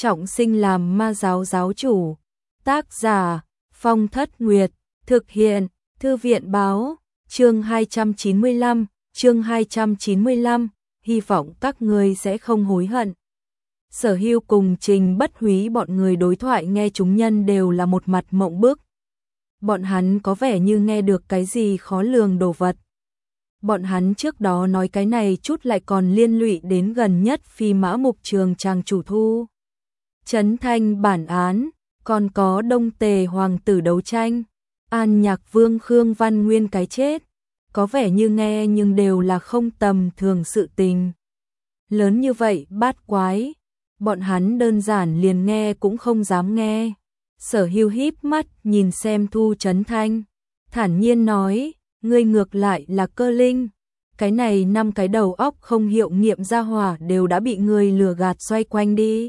trọng sinh làm ma giáo giáo chủ. Tác giả Phong Thất Nguyệt, thực hiện Thư viện báo, chương 295, hy vọng các ngươi sẽ không hối hận. Sở Hưu cùng Trình Bất Húy bọn người đối thoại nghe chúng nhân đều là một mặt mộng bức. Bọn hắn có vẻ như nghe được cái gì khó lường đồ vật. Bọn hắn trước đó nói cái này chút lại còn liên lụy đến gần nhất Phi Mã Mục Trường chàng chủ Thu Chấn Thanh bản án, còn có Đông Tề hoàng tử đấu tranh, An Nhạc Vương Khương Văn Nguyên cái chết, có vẻ như nghe nhưng đều là không tầm thường sự tình. Lớn như vậy bát quái, bọn hắn đơn giản liền nghe cũng không dám nghe. Sở Hưu híp mắt nhìn xem Thu Chấn Thanh, thản nhiên nói, ngươi ngược lại là cơ linh, cái này 5 cái đầu óc không hiệu nghiệm ra hỏa đều đã bị ngươi lừa gạt xoay quanh đi.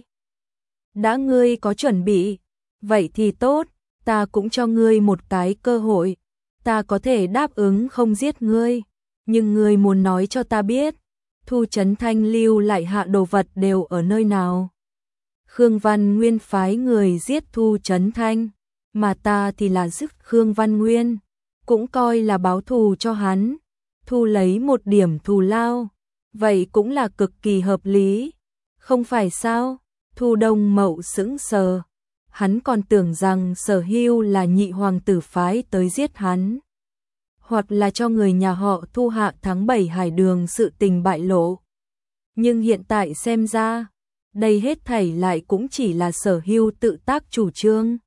Đã ngươi có chuẩn bị, vậy thì tốt, ta cũng cho ngươi một cái cơ hội, ta có thể đáp ứng không giết ngươi, nhưng ngươi muốn nói cho ta biết, Thu Chấn Thanh lưu lại hạ đồ vật đều ở nơi nào. Khương Văn Nguyên phái người giết Thu Chấn Thanh, mà ta thì là giết Khương Văn Nguyên, cũng coi là báo thù cho hắn, thu lấy một điểm thù lao, vậy cũng là cực kỳ hợp lý, không phải sao? Thu Đông Mậu sững sờ, hắn còn tưởng rằng Sở Hưu là nhị hoàng tử phái tới giết hắn, hoặc là cho người nhà họ Thu hạ tháng 7 hải đường sự tình bại lộ. Nhưng hiện tại xem ra, đây hết thảy lại cũng chỉ là Sở Hưu tự tác chủ trương.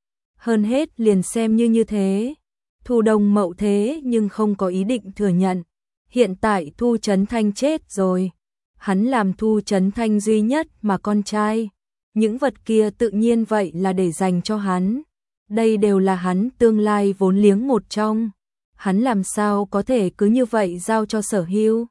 Hơn hết liền xem như thế, Thu Đông Mậu thế nhưng không có ý định thừa nhận. Hiện tại Thu Chấn Thanh chết rồi, hắn làm Thu Chấn Thanh duy nhất mà con trai, những vật kia tự nhiên vậy là để dành cho hắn. Đây đều là hắn tương lai vốn liếng một trong, hắn làm sao có thể cứ như vậy giao cho Sở Hưu.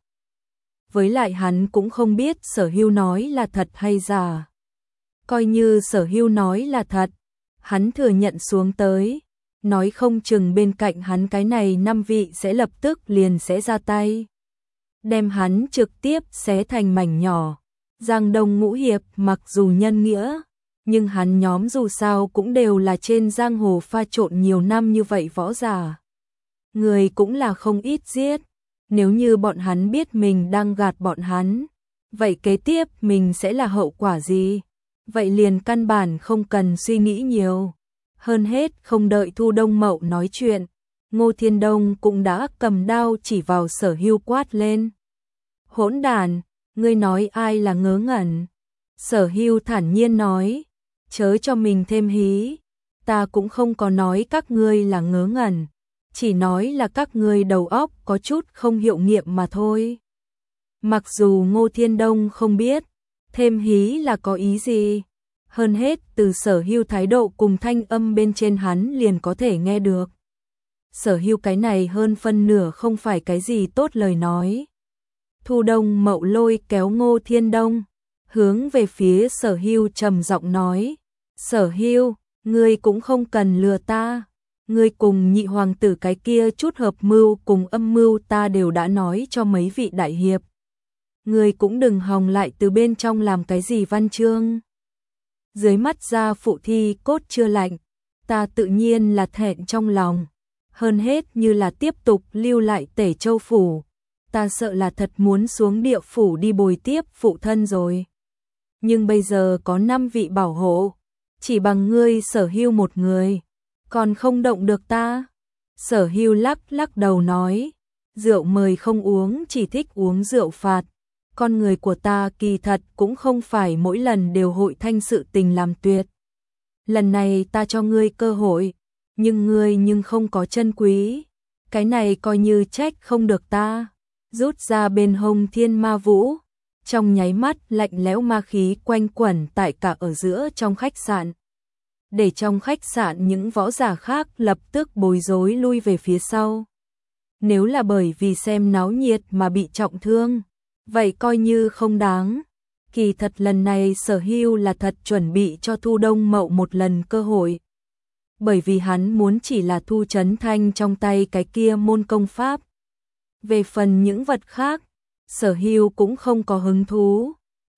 Với lại hắn cũng không biết Sở Hưu nói là thật hay giả. Coi như Sở Hưu nói là thật, hắn thừa nhận xuống tới, nói không chừng bên cạnh hắn cái này 5 vị sẽ lập tức liền sẽ ra tay, đem hắn trực tiếp xé thành mảnh nhỏ. Giang Đông Ngũ Hiệp mặc dù nhân nghĩa, nhưng hắn nhóm dù sao cũng đều là trên giang hồ pha trộn nhiều năm như vậy võ giả. Người cũng là không ít giết, nếu như bọn hắn biết mình đang gạt bọn hắn, vậy kế tiếp mình sẽ là hậu quả gì? Vậy liền căn bản không cần suy nghĩ nhiều. Hơn hết không đợi Thu Đông Mậu nói chuyện, Ngô Thiên Đông cũng đã cầm đao chỉ vào Sở Hưu quát lên. Hỗn đản, ngươi nói ai là ngớ ngẩn? Sở Hưu thản nhiên nói, chớ cho mình thêm hí, ta cũng không có nói các ngươi là ngớ ngẩn, chỉ nói là các ngươi đầu óc có chút không hiệu nghiệm mà thôi. Mặc dù Ngô Thiên Đông không biết, thêm hí là có ý gì, hơn hết từ Sở Hưu thái độ cùng thanh âm bên trên hắn liền có thể nghe được. Sở Hưu cái này hơn phân nửa không phải cái gì tốt lời nói. Thu Đông Mậu lôi kéo Ngô Thiên Đông, hướng về phía Sở Hưu trầm giọng nói, Sở Hưu, ngươi cũng không cần lừa ta, ngươi cùng nhị hoàng tử cái kia chút hợp mưu cùng âm mưu ta đều đã nói cho mấy vị đại hiệp. Ngươi cũng đừng hòng lại từ bên trong làm cái gì văn chương. Dưới mắt gia phụ thi cốt chưa lạnh, ta tự nhiên là thẹn trong lòng, hơn hết như là tiếp tục lưu lại Tể Châu phủ, ta sợ là thật muốn xuống địa phủ đi bồi tiếp phụ thân rồi. Nhưng bây giờ có 5 vị bảo hộ, chỉ bằng ngươi Sở Hưu một người, còn không động được ta. Sở Hưu lắc đầu nói, rượu mời không uống, chỉ thích uống rượu phạt. Con người của ta kỳ thật cũng không phải mỗi lần đều hội thanh sự tình làm tuyệt. Lần này ta cho ngươi cơ hội, nhưng ngươi không có chân quý. Cái này coi như trách không được ta. Rút ra bên hông thiên ma vũ, trong nháy mắt lạnh lẽo ma khí quanh quẩn tại cả ở giữa trong khách sạn. Để trong khách sạn những võ giả khác lập tức bối rối lui về phía sau. Nếu là bởi vì xem náo nhiệt mà bị trọng thương, vậy coi như không đáng. Kỳ thật lần này Sở Hưu là thật chuẩn bị cho Thu Đông Mậu một lần cơ hội. Bởi vì hắn muốn chỉ là Thu Chấn Thanh trong tay cái kia môn công pháp. Về phần những vật khác, Sở Hưu cũng không có hứng thú.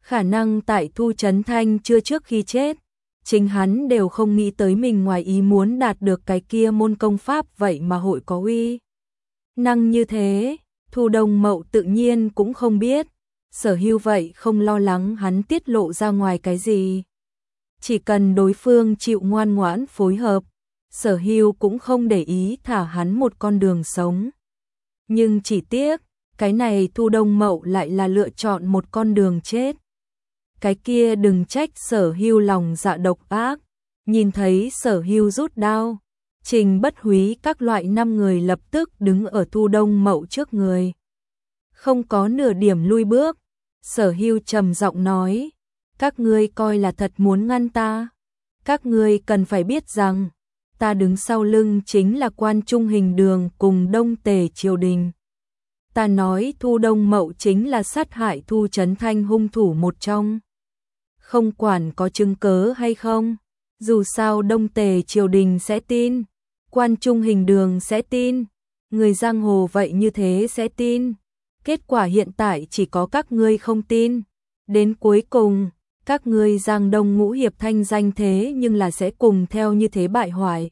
Khả năng tại Thu Chấn Thanh chưa trước khi chết, chính hắn đều không nghĩ tới mình ngoài ý muốn đạt được cái kia môn công pháp vậy mà hội có uy năng như thế. Thu Đông Mậu tự nhiên cũng không biết, Sở Hưu vậy không lo lắng hắn tiết lộ ra ngoài cái gì. Chỉ cần đối phương chịu ngoan ngoãn phối hợp, Sở Hưu cũng không để ý thả hắn một con đường sống. Nhưng chỉ tiếc, cái này Thu Đông Mậu lại là lựa chọn một con đường chết. Cái kia đừng trách Sở Hưu lòng dạ độc ác, nhìn thấy Sở Hưu rút đao, Trình Bất Húy các loại 5 người lập tức đứng ở Thu Đông Mậu trước người. Không có nửa điểm lui bước, Sở Hưu trầm giọng nói, các ngươi coi là thật muốn ngăn ta. Các ngươi cần phải biết rằng, ta đứng sau lưng chính là Quan Trung Hình Đường cùng Đông Tề triều đình. Ta nói Thu Đông Mậu chính là sát hại Thu Chấn Thanh hung thủ một trong. Không quản có chứng cớ hay không, dù sao Đông Tề triều đình sẽ tin, Quan Trung Hình Đường sẽ tin, người giang hồ vậy như thế sẽ tin. Kết quả hiện tại chỉ có các ngươi không tin. Đến cuối cùng, các ngươi Giang Đông Ngũ Hiệp thanh danh thế nhưng là sẽ cùng theo như thế bại hoại.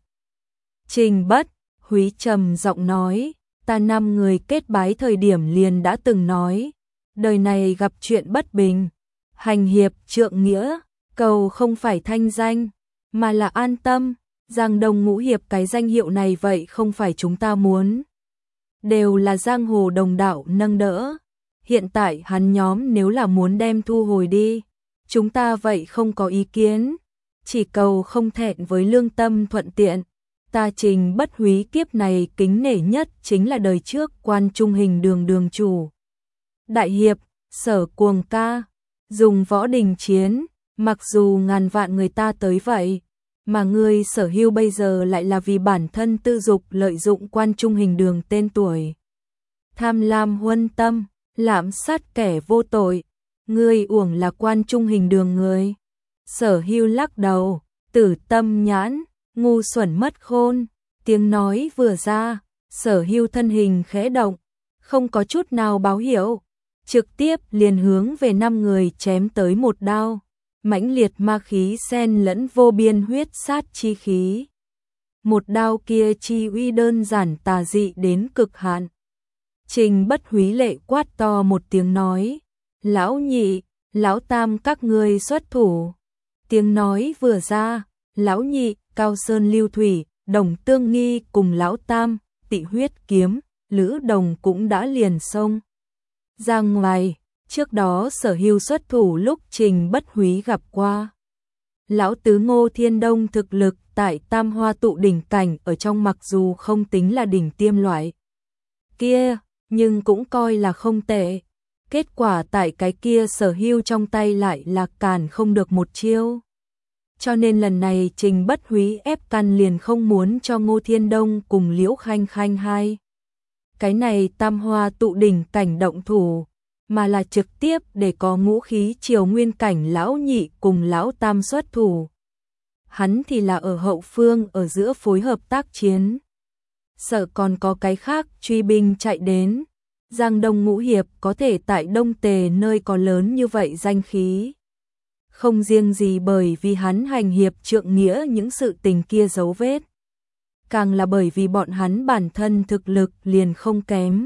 Trình Bất Húy trầm giọng nói, ta 5 người kết bái thời điểm liền đã từng nói, đời này gặp chuyện bất bình, hành hiệp trượng nghĩa, cầu không phải thanh danh, mà là an tâm. Giang Đông Ngũ Hiệp cái danh hiệu này vậy không phải chúng ta muốn, đều là giang hồ đồng đạo nâng đỡ. Hiện tại hắn nhóm nếu là muốn đem thu hồi đi, chúng ta vậy không có ý kiến, chỉ cầu không thẹn với lương tâm thuận tiện. Ta Trình Bất Húy kiếp này kính nể nhất chính là đời trước Quan Trung Hình Đường đường chủ đại hiệp Sở Cuồng Ca, dùng võ đình chiến, mặc dù ngàn vạn người ta tới vậy, mà ngươi Sở Hưu bây giờ lại là vì bản thân tư dục lợi dụng Quan Trung Hình Đường tên tuổi, tham lam huân tâm, lạm sát kẻ vô tội. Ngươi uổng là Quan Trung Hình Đường người. Sở Hưu lắc đầu, tử tâm nhãn, ngu xuẩn mất khôn. Tiếng nói vừa ra, Sở Hưu thân hình khẽ động, không có chút nào báo hiệu, trực tiếp liền hướng về 5 người chém tới một đao. Mãnh liệt ma khí xen lẫn vô biên huyết sát chi khí. Một đao kia chi uy đơn giản tà dị đến cực hạn. Trình Bất Húy lệ quát to một tiếng nói, lão nhị, lão tam các ngươi xuất thủ. Tiếng nói vừa ra, lão nhị, Cao Sơn Lưu Thủy, Đồng Tương Nghi cùng lão tam, Tị Huyết Kiếm, Lữ Đồng cũng đã liền xông ra ngoài. Trước đó Sở Hưu xuất thủ lúc Trình Bất Húy gặp qua. Lão tứ Ngô Thiên Đông thực lực tại Tam Hoa Tụ đỉnh cảnh ở trong mặc dù không tính là đỉnh tiêm loại kia, nhưng cũng coi là không tệ. Kết quả tại cái kia Sở Hưu trong tay lại là cản không được một chiêu. Cho nên lần này Trình Bất Húy ép căn liền không muốn cho Ngô Thiên Đông cùng Liễu Khanh Khanh hai cái này Tam Hoa Tụ đỉnh cảnh động thủ, mà là trực tiếp để có ngũ khí triều nguyên cảnh lão nhị cùng lão tam xuất thủ. Hắn thì là ở hậu phương ở giữa phối hợp tác chiến. Sợ còn có cái khác truy binh chạy đến, Giang Đông Ngũ Hiệp có thể tại Đông Tề nơi có lớn như vậy danh khí. Không riêng gì bởi vì hắn hành hiệp trượng nghĩa những sự tình kia dấu vết, càng là bởi vì bọn hắn bản thân thực lực liền không kém.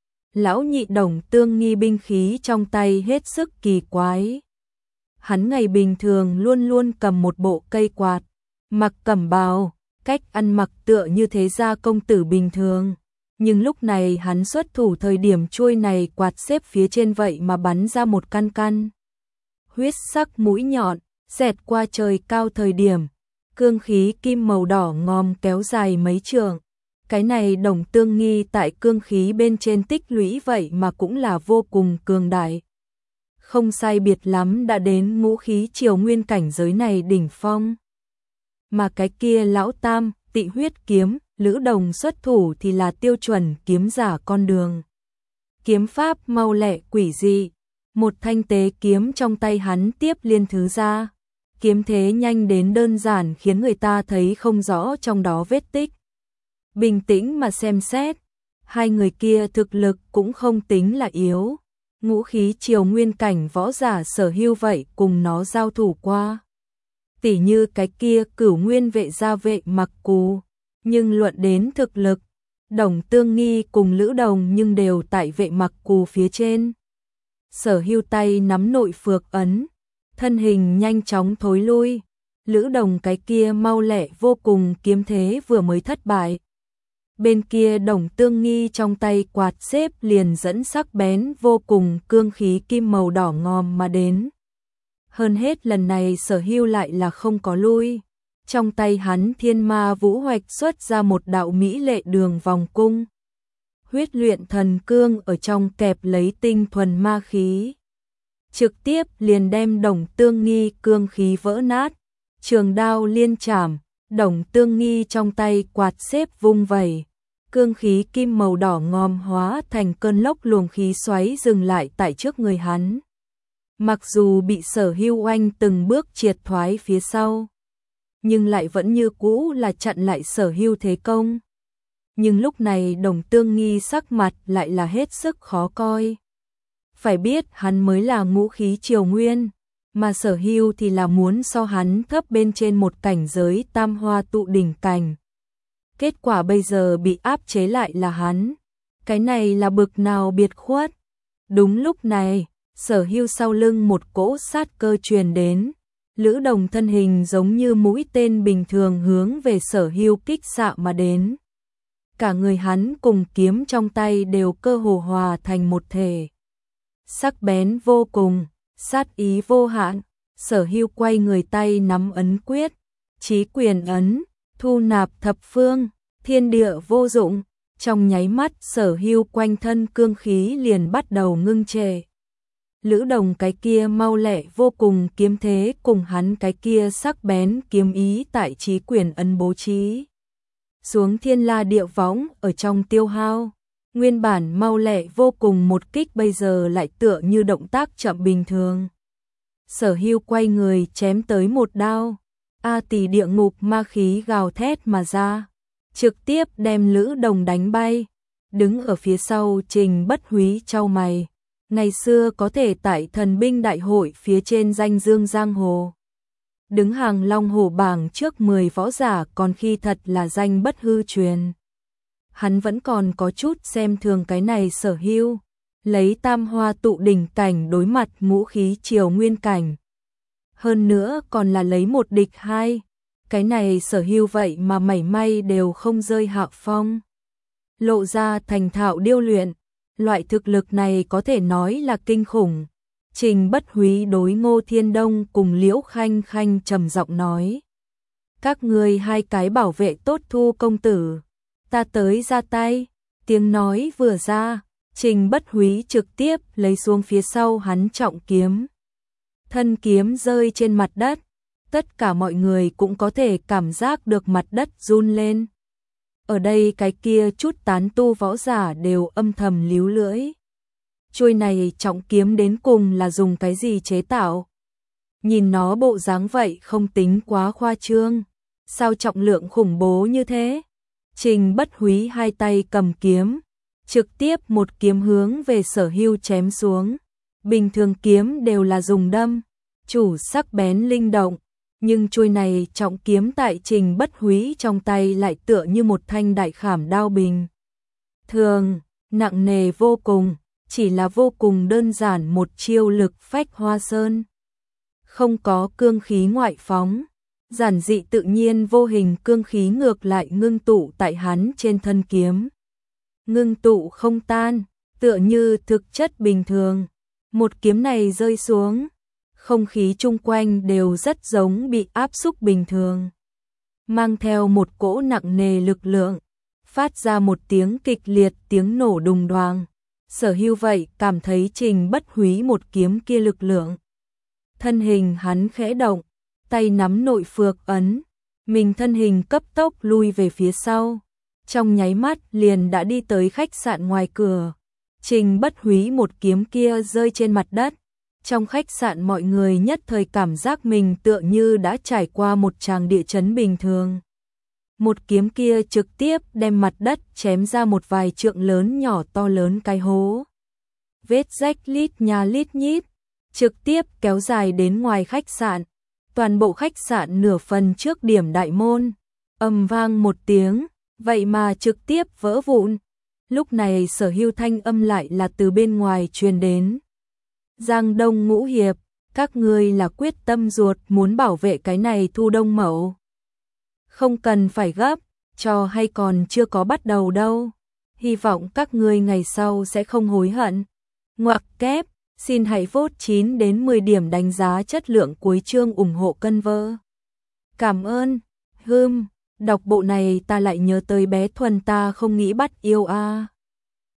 Lão nhị Đồng Tương Nghi binh khí trong tay hết sức kỳ quái. Hắn ngày bình thường luôn luôn cầm một bộ cây quạt, mặc cẩm bào, cách ăn mặc tựa như thế gia công tử bình thường. Nhưng lúc này hắn xuất thủ thời điểm chuôi này quạt xếp phía trên vậy mà bắn ra một căn căn huyết sắc mũi nhọn, xẹt qua trời cao thời điểm, cương khí kim màu đỏ ngòm kéo dài mấy trượng. Cái này Đồng Tương Nghi tại cương khí bên trên tích lũy vậy mà cũng là vô cùng cường đại. Không sai biệt lắm đã đến ngũ khí triều nguyên cảnh giới này đỉnh phong. Mà cái kia lão tam, Tị Huyết Kiếm, Lữ Đồng xuất thủ thì là tiêu chuẩn kiếm giả con đường. Kiếm pháp mau lẹ quỷ dị, một thanh tế kiếm trong tay hắn tiếp liên thứ ra. Kiếm thế nhanh đến đơn giản khiến người ta thấy không rõ trong đó vết tích. Bình tĩnh mà xem xét, hai người kia thực lực cũng không tính là yếu. ngũ khí triều nguyên cảnh võ giả Sở Hưu vậy cùng nó giao thủ qua. Tỉ như cái kia Cửu Nguyên vệ gia vệ Mặc Cù, nhưng luận đến thực lực, Đồng Tương Nghi cùng Lữ Đồng nhưng đều tại vệ Mặc Cù phía trên. Sở Hưu tay nắm nội phược ấn, thân hình nhanh chóng thối lui, Lữ Đồng cái kia mau lẹ vô cùng kiếm thế vừa mới thất bại. Bên kia Đồng Tương Nghi trong tay quạt xếp liền dẫn sắc bén vô cùng cương khí kim màu đỏ ngòm mà đến. Hơn hết lần này Sở Hưu lại là không có lui. Trong tay hắn Thiên Ma Vũ Hoạch xuất ra một đạo mỹ lệ đường vòng cung. Huyết luyện thần cương ở trong kẹp lấy tinh thuần ma khí. Trực tiếp liền đem Đồng Tương Nghi cương khí vỡ nát. Trường đao liên chảm, Đồng Tương Nghi trong tay quạt xếp vung vẩy. Cương khí kim màu đỏ ngòm hóa thành cơn lốc luồng khí xoáy dừng lại tại trước người hắn. Mặc dù bị Sở Hưu oanh từng bước triệt thoái phía sau, nhưng lại vẫn như cũ là chặn lại Sở Hưu thế công. Nhưng lúc này Đồng Tương Nghi sắc mặt lại là hết sức khó coi. Phải biết hắn mới là ngũ khí triều nguyên, mà Sở Hưu thì là muốn so hắn thấp bên trên một cảnh giới tam hoa tụ đỉnh cảnh. Kết quả bây giờ bị áp chế lại là hắn. Cái này là bực nào biệt khuất. Đúng lúc này, Sở Hưu sau lưng một cỗ sát cơ truyền đến. Lữ Đồng thân hình giống như mũi tên bình thường hướng về Sở Hưu kích xạ mà đến. Cả người hắn cùng kiếm trong tay đều cơ hồ hòa thành một thể. Sắc bén vô cùng, sát ý vô hạn. Sở Hưu quay người tay nắm ấn quyết, chí quyền ấn, thu nạp thập phương, thiên địa vô dụng. Trong nháy mắt Sở Hưu quanh thân cương khí liền bắt đầu ngưng trệ. Lữ Đồng cái kia mau lẹ vô cùng kiếm thế cùng hắn cái kia sắc bén kiếm ý tại chí quyền ấn bố trí xuống thiên la địa võng ở trong tiêu hao. Nguyên bản mau lẹ vô cùng một kích bây giờ lại tựa như động tác chậm bình thường. Sở Hưu quay người chém tới một đao. A tỷ địa ngục ma khí gào thét mà ra, trực tiếp đem Lữ Đồng đánh bay. Đứng ở phía sau Trình Bất Húy chau mày. Ngày xưa có thể tại thần binh đại hội phía trên danh dương giang hồ, đứng hàng long hổ bảng trước 10 võ giả còn khi thật là danh bất hư truyền. Hắn vẫn còn có chút xem thường cái này Sở Hưu, lấy tam hoa tụ đỉnh cảnh đối mặt ngũ khí triều nguyên cảnh. Hơn nữa còn là lấy một địch hai, cái này Sở Hưu vậy mà mảy may đều không rơi hạ phong. Lộ ra thành thạo điêu luyện, loại thực lực này có thể nói là kinh khủng. Trình Bất Húy đối Ngô Thiên Đông cùng Liễu Khanh Khanh trầm giọng nói. Các ngươi hai cái bảo vệ tốt Thu công tử, ta tới ra tay. Tiếng nói vừa ra, Trình Bất Húy trực tiếp lấy xuống phía sau hắn trọng kiếm. Thân kiếm rơi trên mặt đất, tất cả mọi người cũng có thể cảm giác được mặt đất run lên. Ở đây cái kia chút tán tu võ giả đều âm thầm líu lưỡi. Chuôi này trọng kiếm đến cùng là dùng cái gì chế tạo? Nhìn nó bộ dáng vậy không tính quá khoa trương. Sao trọng lượng khủng bố như thế? Trình Bất Húy hai tay cầm kiếm, trực tiếp một kiếm hướng về Sở Hưu chém xuống. Bình thường kiếm đều là dùng đâm, chủ sắc bén linh động. Nhưng chuôi này trọng kiếm tại Trình Bất Húy trong tay lại tựa như một thanh đại khảm đao bình thường, nặng nề vô cùng, chỉ là vô cùng đơn giản một chiêu lực phách hoa sơn. Không có cương khí ngoại phóng, giản dị tự nhiên vô hình cương khí ngược lại ngưng tụ tại hắn trên thân kiếm. Ngưng tụ không tan, tựa như thực chất bình thường. Một kiếm này rơi xuống, không khí chung quanh đều rất giống bị áp xúc bình thường. Mang theo một cỗ nặng nề lực lượng, phát ra một tiếng kịch liệt tiếng nổ đùng đoàng. Sở Hưu vậy cảm thấy Trình Bất Húy một kiếm kia lực lượng. Thân hình hắn khẽ động, tay nắm nội phược ấn, mình thân hình cấp tốc lui về phía sau. Trong nháy mắt liền đã đi tới khách sạn ngoài cửa. Trình Bất Húy một kiếm kia rơi trên mặt đất. Trong khách sạn mọi người nhất thời cảm giác mình tựa như đã trải qua một tràng địa chấn bình thường. Một kiếm kia trực tiếp đem mặt đất chém ra một vài trượng lớn nhỏ to lớn cái hố. vết rách lít nhà lít nhít, trực tiếp kéo dài đến ngoài khách sạn. Toàn bộ khách sạn nửa phần trước điểm đại môn, ầm vang một tiếng, vậy mà trực tiếp vỡ vụn. Lúc này Sở Hưu thanh âm lại là từ bên ngoài truyền đến. Giang Đông Ngũ Hiệp, các ngươi là quyết tâm ruột muốn bảo vệ cái này Thu Đông Mậu. Không cần phải gấp, trò hay còn chưa có bắt đầu đâu. Hy vọng các ngươi ngày sau sẽ không hối hận. Ngoặc kép, xin hãy vote 9 đến 10 điểm đánh giá chất lượng cuối chương ủng hộ cân vơ. Cảm ơn. Đọc bộ này ta lại nhớ tới bé Thuần ta không nghĩ bắt yêu a.